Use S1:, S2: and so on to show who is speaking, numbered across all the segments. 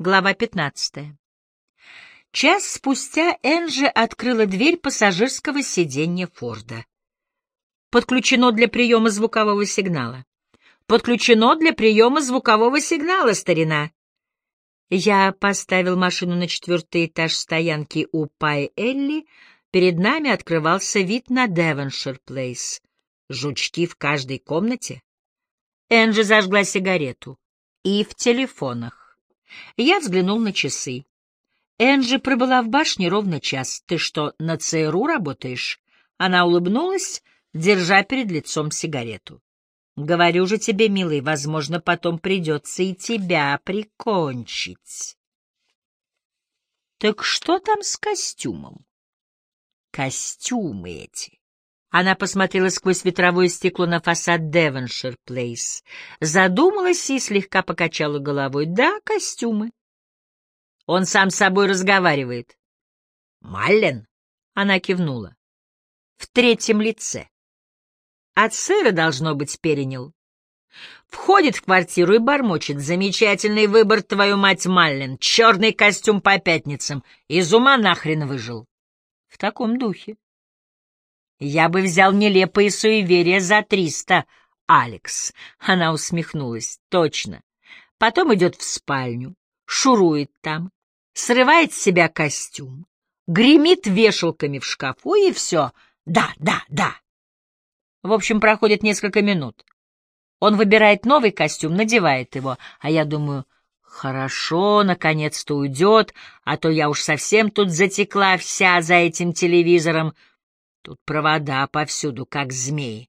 S1: Глава 15. Час спустя Энджи открыла дверь пассажирского сиденья Форда. «Подключено для приема звукового сигнала. Подключено для приема звукового сигнала, старина!» Я поставил машину на 4-й этаж стоянки у Пай-Элли. Перед нами открывался вид на Девоншир-Плейс. Жучки в каждой комнате. Энджи зажгла сигарету. И в телефонах. Я взглянул на часы. Энджи пробыла в башне ровно час. Ты что, на ЦРУ работаешь? Она улыбнулась, держа перед лицом сигарету. Говорю же тебе, милый, возможно, потом придется и тебя прикончить. Так что там с костюмом? Костюмы эти. Она посмотрела сквозь ветровое стекло на фасад Девоншир-Плейс, задумалась и слегка покачала головой. Да, костюмы. Он сам с собой разговаривает. Маллен? Она кивнула. В 3-м лице. От сэра, должно быть, перенял. Входит в квартиру и бормочет. Замечательный выбор, твою мать, Маллен. Черный костюм по пятницам. Из ума нахрен выжил. В таком духе. Я бы взял нелепые суеверия за 300, Алекс. Она усмехнулась. Точно. Потом идет в спальню, шурует там, срывает с себя костюм, гремит вешалками в шкафу и все. Да, да, да. В общем, проходит несколько минут. Он выбирает новый костюм, надевает его, а я думаю, хорошо, наконец-то уйдет, а то я уж совсем тут затекла вся за этим телевизором. Тут провода повсюду, как змеи.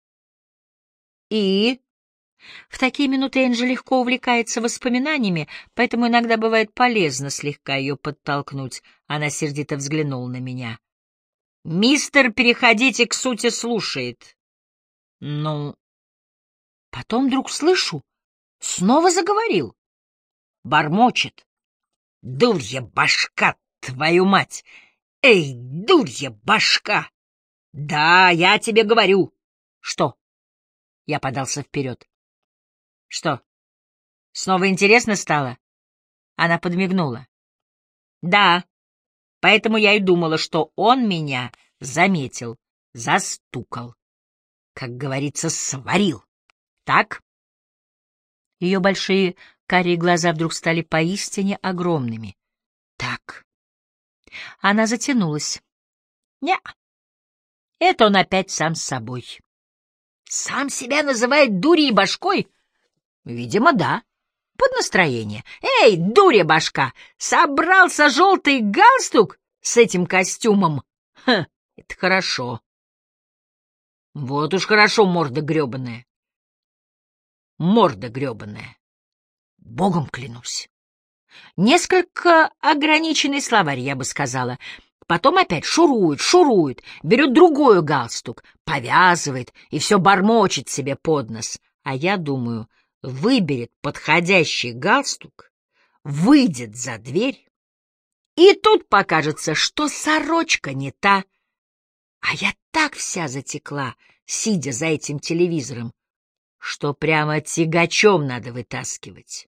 S1: И в такие минуты Энджи легко увлекается воспоминаниями, поэтому иногда бывает полезно слегка ее подтолкнуть. Она сердито взглянула на меня. «Мистер, переходите к сути, слушает». Ну, потом вдруг слышу, снова заговорил. Бормочет. «Дурья башка, твою мать! Эй, дурья башка! Да, я тебе говорю!» «Что?» Я подался вперед. «Что? Снова интересно стало?» Она подмигнула. «Да, поэтому я и думала, что он меня заметил, застукал. Как говорится, сварил. Так?» Ее большие карие глаза вдруг стали поистине огромными. «Так». Она затянулась. «Не, это он опять сам с собой». «Сам себя называет дурей и башкой?» «Видимо, да. Под настроение. Эй, дуря башка, собрался желтый галстук с этим костюмом? Ха, это хорошо. Вот уж хорошо, морда гребаная. Морда гребаная. Богом клянусь. Несколько ограниченный словарь, я бы сказала. Потом опять шурует, берет другой галстук, повязывает и все бормочет себе под нос. А я думаю, выберет подходящий галстук, выйдет за дверь, и тут покажется, что сорочка не та. А я так вся затекла, сидя за этим телевизором, что прямо тягачом надо вытаскивать.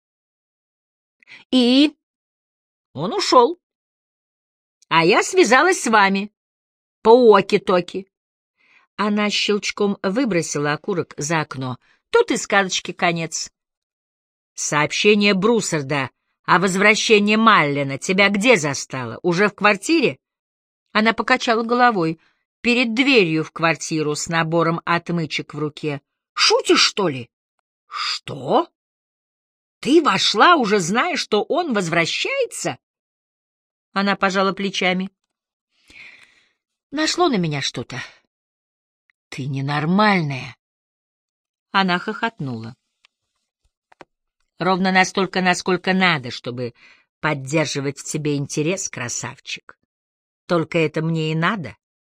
S1: И он ушел. А я связалась с вами по уоки-токи. Она щелчком выбросила окурок за окно. Тут и сказочки конец. Сообщение Бруссарда о возвращении Маллена тебя где застало? Уже в квартире? Она покачала головой. Перед дверью в квартиру с набором отмычек в руке. Шутишь, что ли? Что? Ты вошла, уже зная, что он возвращается? Она пожала плечами. Нашло на меня что-то. Ты ненормальная. Она хохотнула. Ровно настолько, насколько надо, чтобы поддерживать в тебе интерес, красавчик. Только это мне и надо.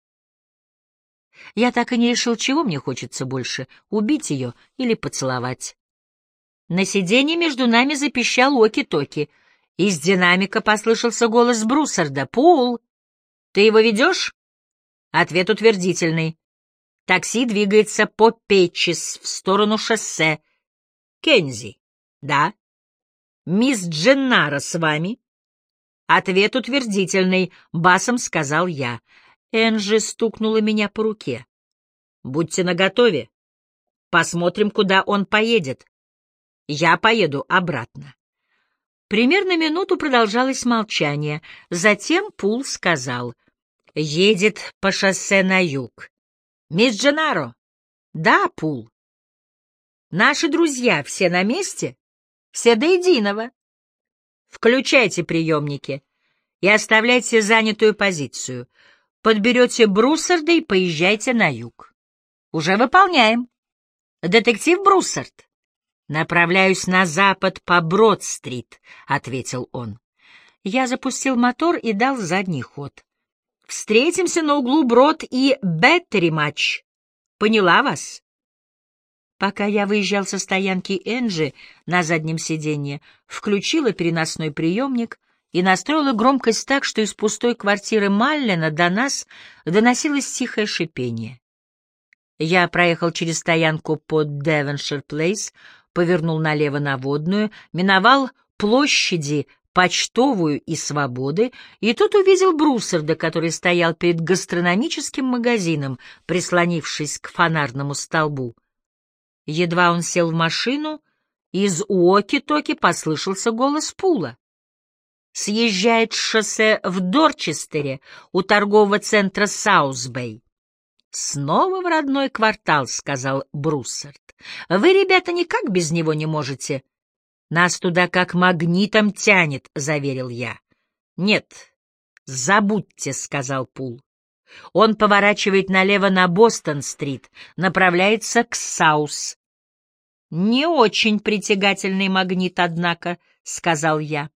S1: Я так и не решил, чего мне хочется больше — убить ее или поцеловать. На сиденье между нами запищал оки-токи. Из динамика послышался голос Бруссарда. «Пул, ты его ведешь?» Ответ утвердительный. Такси двигается по Петчес в сторону шоссе. «Кензи». «Да». «Мисс Дженнара с вами?» «Ответ утвердительный», — басом сказал я. Энджи стукнула меня по руке. «Будьте наготове. Посмотрим, куда он поедет. Я поеду обратно». Примерно минуту продолжалось молчание. Затем Пул сказал: «Едет по шоссе на юг». «Мисс Дженнаро?» «Да, Пул». «Наши друзья все на месте?» «Все до единого». «Включайте приемники и оставляйте занятую позицию. Подберете Бруссарда и поезжайте на юг». «Уже выполняем». «Детектив Бруссард?» «Направляюсь на запад по Брод-стрит», — ответил он. Я запустил мотор и дал задний ход. «Встретимся на углу Брод и Беттери-матч. Поняла вас?» Пока я выезжал со стоянки Энджи на заднем сиденье, включила переносной приемник и настроила громкость так, что из пустой квартиры Маллена до нас доносилось тихое шипение. Я проехал через стоянку под Девоншир-Плейс, повернул налево на Водную, миновал площади Почтовую и Свободы, и тут увидел Бруссарда, который стоял перед гастрономическим магазином, прислонившись к фонарному столбу. Едва он сел в машину, из уоки-токи послышался голос Пула. «Съезжает с шоссе в Дорчестере у торгового центра Саус-Бэй». «Снова в родной квартал», — сказал Бруссард. «Вы, ребята, никак без него не можете». «Нас туда как магнитом тянет», — заверил я. «Нет, забудьте», — сказал Пул. «Он поворачивает налево на Бостон-стрит, направляется к Саус». «Не очень притягательный магнит, однако», — сказал я.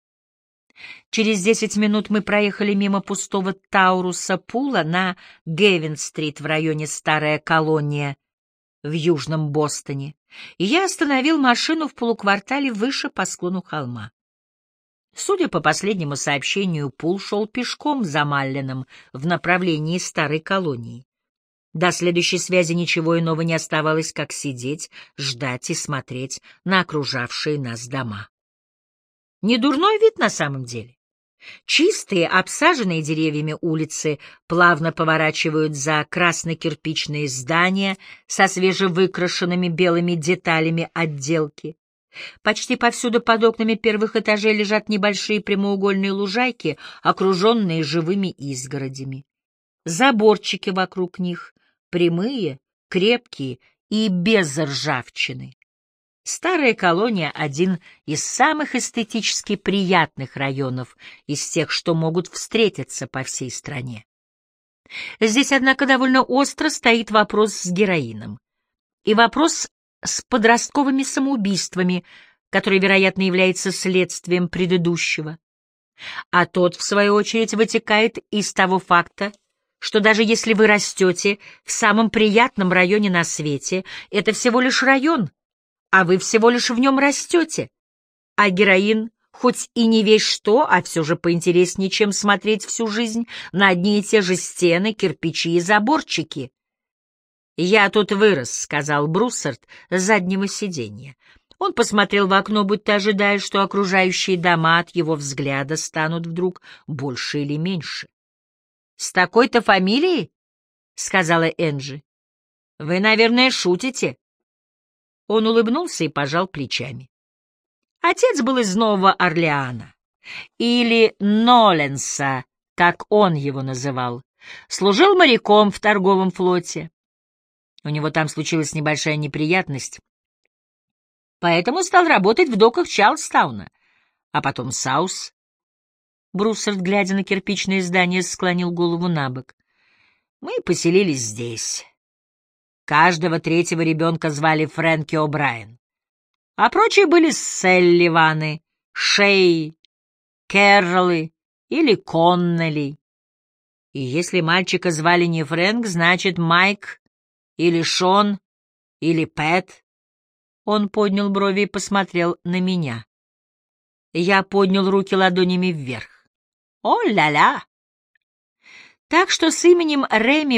S1: Через 10 минут мы проехали мимо пустого Тауруса Пула на Гевин-стрит в районе Старая Колония в Южном Бостоне, и я остановил машину в полуквартале выше по склону холма. Судя по последнему сообщению, Пул шел пешком за Малленом в направлении Старой Колонии. До следующей связи ничего иного не оставалось, как сидеть, ждать и смотреть на окружавшие нас дома. Недурной вид на самом деле. Чистые, обсаженные деревьями улицы плавно поворачивают за красно-кирпичные здания со свежевыкрашенными белыми деталями отделки. Почти повсюду под окнами первых этажей лежат небольшие прямоугольные лужайки, окруженные живыми изгородями. Заборчики вокруг них прямые, крепкие и без ржавчины. Старая Колония — один из самых эстетически приятных районов из тех, что могут встретиться по всей стране. Здесь, однако, довольно остро стоит вопрос с героином. И вопрос с подростковыми самоубийствами, который, вероятно, является следствием предыдущего. А тот, в свою очередь, вытекает из того факта, что даже если вы растете в самом приятном районе на свете, это всего лишь район, а вы всего лишь в нем растете. А героин, хоть и не весь что, а все же поинтереснее, чем смотреть всю жизнь на одни и те же стены, кирпичи и заборчики. «Я тут вырос», — сказал Бруссард с заднего сиденья. Он посмотрел в окно, будто ожидая, что окружающие дома от его взгляда станут вдруг больше или меньше. «С такой-то фамилией?» — сказала Энджи. «Вы, наверное, шутите?» Он улыбнулся и пожал плечами. Отец был из Нового Орлеана, или Ноленса, как он его называл. Служил моряком в торговом флоте. У него там случилась небольшая неприятность, поэтому стал работать в доках Чарльстауна, а потом Саус. Бруссард, глядя на кирпичное здание, склонил голову набок. Мы поселились здесь. Каждого третьего ребенка звали Фрэнки О'Брайен, а прочие были Селливаны, Шей, Кэрроллы или Коннелли. И если мальчика звали не Фрэнк, значит Майк или Шон или Пэт. Он поднял брови и посмотрел на меня. Я поднял руки ладонями вверх. О-ля-ля! Так что с именем Реми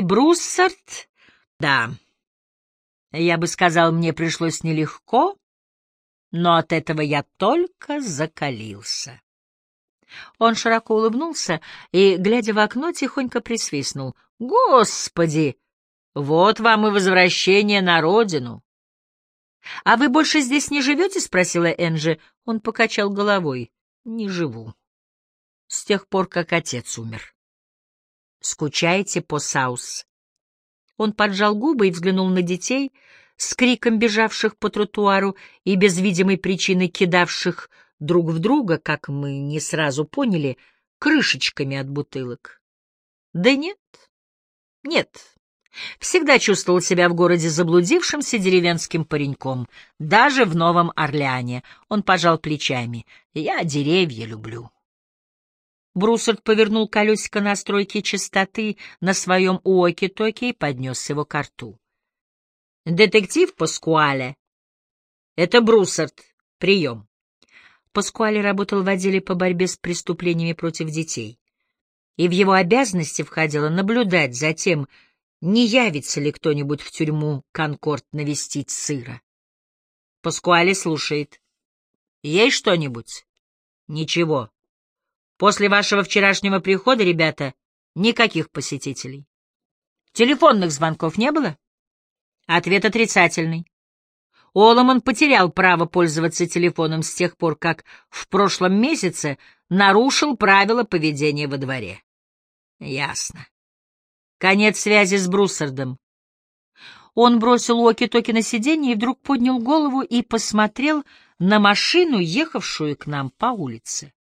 S1: Бруссард, да, я бы сказал, мне пришлось нелегко, но от этого я только закалился. Он широко улыбнулся и, глядя в окно, тихонько присвистнул. «Господи! Вот вам и возвращение на родину!» «А вы больше здесь не живете?» — спросила Энджи. Он покачал головой. «Не живу. С тех пор, как отец умер». «Скучаете по Саус?» Он поджал губы и взглянул на детей, с криком бежавших по тротуару и без видимой причины кидавших друг в друга, как мы не сразу поняли, крышечками от бутылок. «Да нет, нет». Всегда чувствовал себя в городе заблудившимся деревенским пареньком, даже в Новом Орлеане. Он пожал плечами. «Я деревья люблю». Бруссард повернул колесико настройки частоты на своем уоки-токи и поднес его ко рту. «Детектив Паскуале. Это Бруссард. Прием». Паскуале работал в отделе по борьбе с преступлениями против детей, и в его обязанности входило наблюдать за тем, не явится ли кто-нибудь в тюрьму Конкорд навестить сыра. Паскуале слушает. «Есть что-нибудь?» «Ничего. После вашего вчерашнего прихода, ребята, никаких посетителей. Телефонных звонков не было?» Ответ отрицательный. Оломан потерял право пользоваться телефоном с тех пор, как в прошлом месяце нарушил правила поведения во дворе. Ясно. Конец связи с Бруссардом. Он бросил уоки-токи на сиденье и вдруг поднял голову и посмотрел на машину, ехавшую к нам по улице.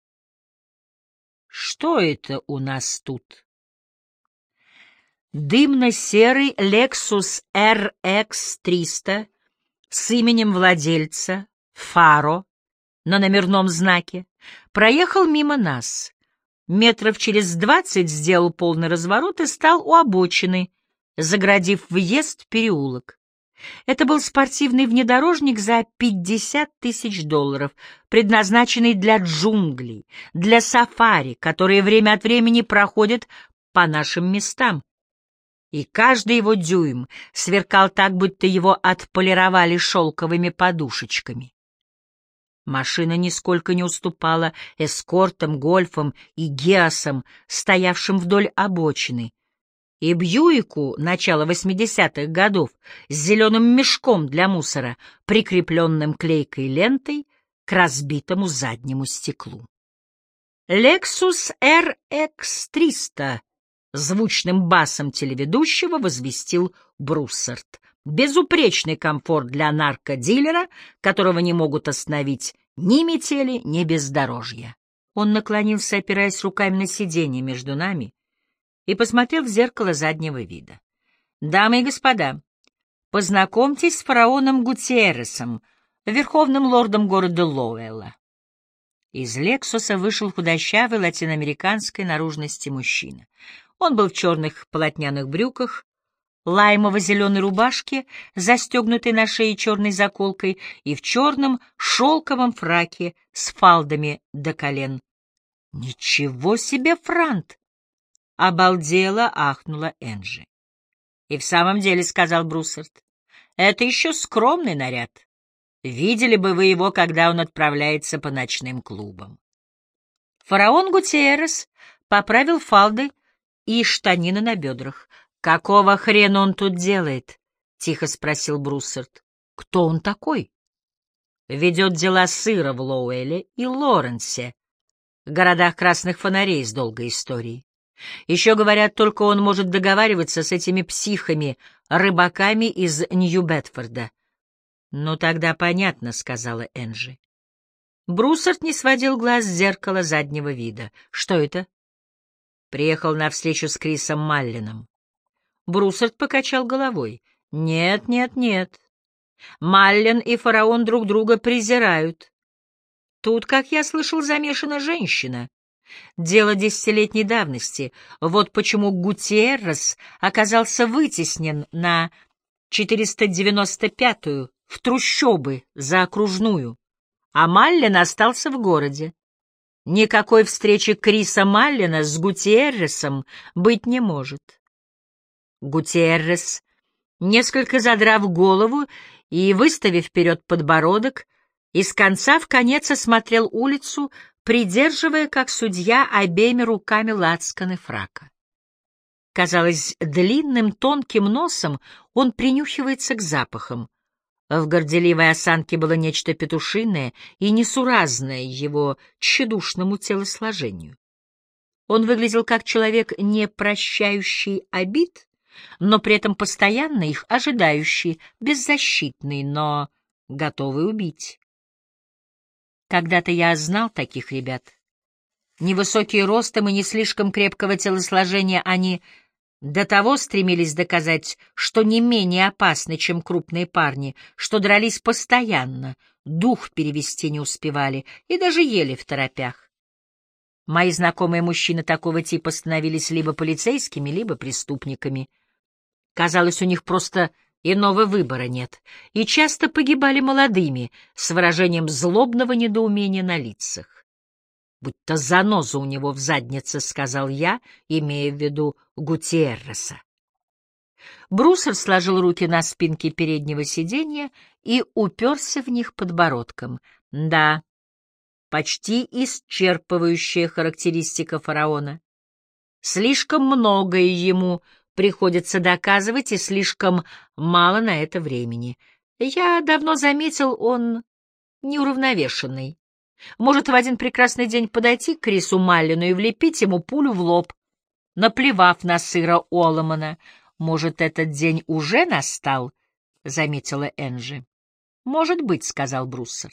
S1: Что это у нас тут? Дымно-серый Lexus RX 300 с именем владельца Фаро на номерном знаке проехал мимо нас. Метров через 20 сделал полный разворот и стал у обочины, заградив въезд в переулок. Это был спортивный внедорожник за $50 000, предназначенный для джунглей, для сафари, которые время от времени проходят по нашим местам. И каждый его дюйм сверкал так, будто его отполировали шелковыми подушечками. Машина нисколько не уступала эскортам, гольфам и геосам, стоявшим вдоль обочины, и Бьюику начала 80-х годов с зеленым мешком для мусора, прикрепленным клейкой лентой к разбитому заднему стеклу. «Lexus RX 300», — звучным басом телеведущего возвестил Бруссард. Безупречный комфорт для наркодилера, которого не могут остановить ни метели, ни бездорожья. Он наклонился, опираясь руками на сиденье между нами, и посмотрел в зеркало заднего вида. «Дамы и господа, познакомьтесь с фараоном Гутиерресом, верховным лордом города Лоуэлла». Из «Лексуса» вышел худощавый латиноамериканской наружности мужчина. Он был в черных полотняных брюках, лаймово-зеленой рубашке, застегнутой на шее черной заколкой, и в черном шелковом фраке с фалдами до колен. «Ничего себе, Франт!» — обалдела ахнула Энджи. «И в самом деле, — сказал Бруссард, — это еще скромный наряд. Видели бы вы его, когда он отправляется по ночным клубам». Фараон Гутиеррес поправил фалды и штанины на бедрах. «Какого хрена он тут делает?» — тихо спросил Бруссард. «Кто он такой?» «Ведет дела сыра в Лоуэлле и Лоренсе, городах красных фонарей с долгой историей. Еще, говорят, только он может договариваться с этими психами, рыбаками из Нью-Бетфорда». «Ну, тогда понятно», — сказала Энджи. Бруссард не сводил глаз с зеркала заднего вида. «Что это?» «Приехал на встречу с Крисом Маллином». Бруссард покачал головой. «Нет, нет, нет. Маллин и фараон друг друга презирают. Тут, как я слышал, замешана женщина. Дело десятилетней давности. Вот почему Гутиеррес оказался вытеснен на 495-ю в трущобы за окружную, а Маллин остался в городе. Никакой встречи Криса Маллина с Гутиерресом быть не может». Гутиеррес, несколько задрав голову и выставив вперед подбородок, Из конца в конец осмотрел улицу, придерживая, как судья, обеими руками лацканы фрака. Казалось, длинным тонким носом он принюхивается к запахам. В горделивой осанке было нечто петушиное и несуразное его тщедушному телосложению. Он выглядел как человек, не прощающий обид, но при этом постоянно их ожидающий, беззащитный, но готовый убить. Когда-то я знал таких ребят. Невысокие ростом и не слишком крепкого телосложения, они до того стремились доказать, что не менее опасны, чем крупные парни, что дрались постоянно, дух перевести не успевали и даже ели второпях. Мои знакомые мужчины такого типа становились либо полицейскими, либо преступниками. Казалось, у них просто иного выбора нет, и часто погибали молодыми, с выражением злобного недоумения на лицах. «Будто заноза у него в заднице», — сказал я, имея в виду Гутиерреса. Бруссер сложил руки на спинке переднего сиденья и уперся в них подбородком. Да, почти исчерпывающая характеристика фараона. Слишком многое ему приходится доказывать, и слишком мало на это времени. Я давно заметил, он неуравновешенный. Может в один прекрасный день подойти к Крису Маллину и влепить ему пулю в лоб, наплевав на сыра Оломана. «Может, этот день уже настал?» — заметила Энджи. «Может быть», — сказал Бруссард.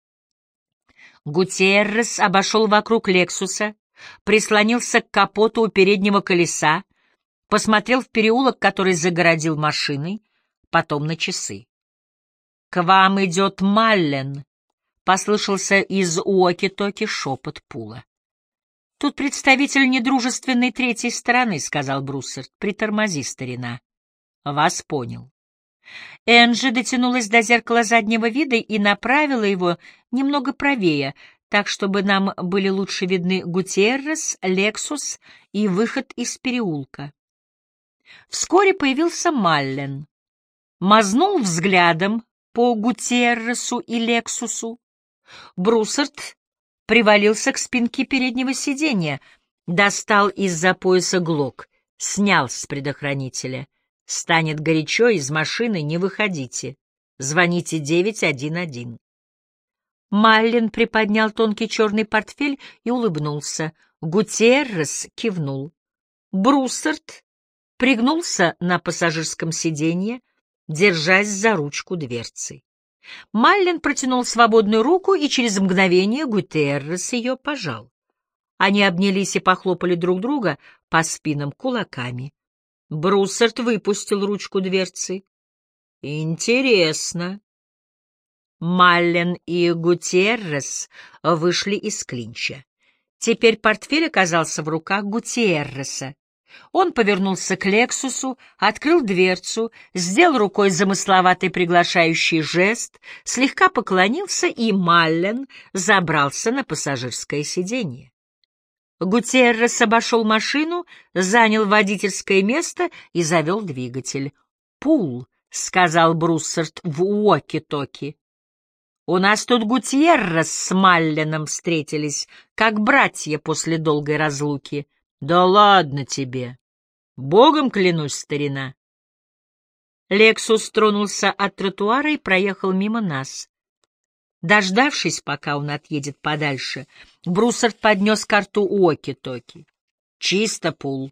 S1: Гутиеррес обошел вокруг Лексуса, прислонился к капоту у переднего колеса, посмотрел в переулок, который загородил машиной, потом на часы. «К вам идет Маллен», — послышался из уоки-токи шепот Пула. «Тут представитель недружественной третьей стороны», — сказал Бруссард. «Притормози, старина». «Вас понял». Энджи дотянулась до зеркала заднего вида и направила его немного правее, так, чтобы нам были лучше видны Гутиеррес, Лексус и выход из переулка. Вскоре появился Маллен. Мазнул взглядом по Гутиерресу и Лексусу. Бруссард привалился к спинке переднего сиденья, достал из-за пояса глок, снял с предохранителя. «Станет горячо, из машины не выходите. Звоните 911». Маллен приподнял тонкий черный портфель и улыбнулся. Гутиеррес кивнул. Бруссард пригнулся на пассажирском сиденье, держась за ручку дверцы. Маллен протянул свободную руку, и через мгновение Гутиеррес ее пожал. Они обнялись и похлопали друг друга по спинам кулаками. Бруссард выпустил ручку дверцы. «Интересно». Маллен и Гутиеррес вышли из клинча. Теперь портфель оказался в руках Гутиерреса. Он повернулся к Лексусу, открыл дверцу, сделал рукой замысловатый приглашающий жест, слегка поклонился, и Маллен забрался на пассажирское сиденье. Гутиеррес обошел машину, занял водительское место и завел двигатель. «Пул», — сказал Бруссард в уоки-токи. «У нас тут Гутиеррес с Малленом встретились, как братья после долгой разлуки». «Да ладно тебе! Богом клянусь, старина!» Лексус тронулся от тротуара и проехал мимо нас. Дождавшись, пока он отъедет подальше, Бруссард поднес ко рту уоки-токи. «Чисто, Пул.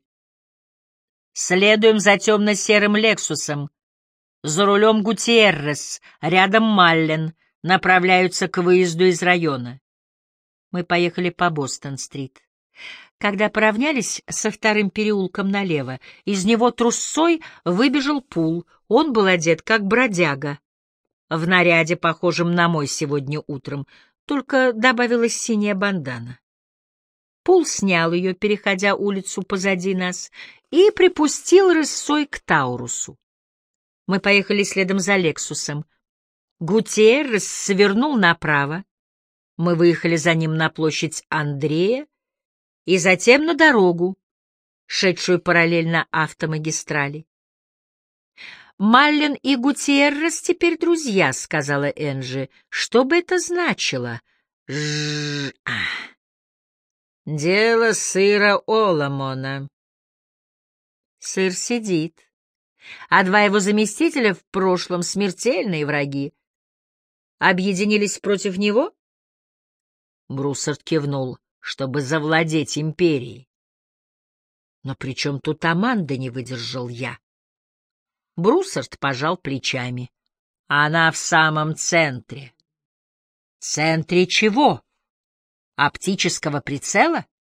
S1: Следуем за темно-серым Лексусом. За рулем Гутиеррес, рядом Маллен, направляются к выезду из района». Мы поехали по Бостон-стрит. Когда поравнялись со вторым переулком налево, из него трусцой выбежал Пул. Он был одет как бродяга, в наряде, похожем на мой сегодня утром, только добавилась синяя бандана. Пул снял ее, переходя улицу позади нас, и припустил рысцой к Таурусу. Мы поехали следом за Лексусом. Гутиеррес свернул направо. Мы выехали за ним на площадь Андрея и затем на дорогу, шедшую параллельно автомагистрали. Маллен и Гутиеррес теперь друзья, — сказала Энджи. Что бы это значило? Дело сыра Оламона. Сыр сидит, а два его заместителя в прошлом смертельные враги. Объединились против него? Бруссард кивнул, чтобы завладеть империей. Но при чем тут Аманда, не выдержал я? Бруссард пожал плечами. Она в самом центре. Центре чего? Оптического прицела?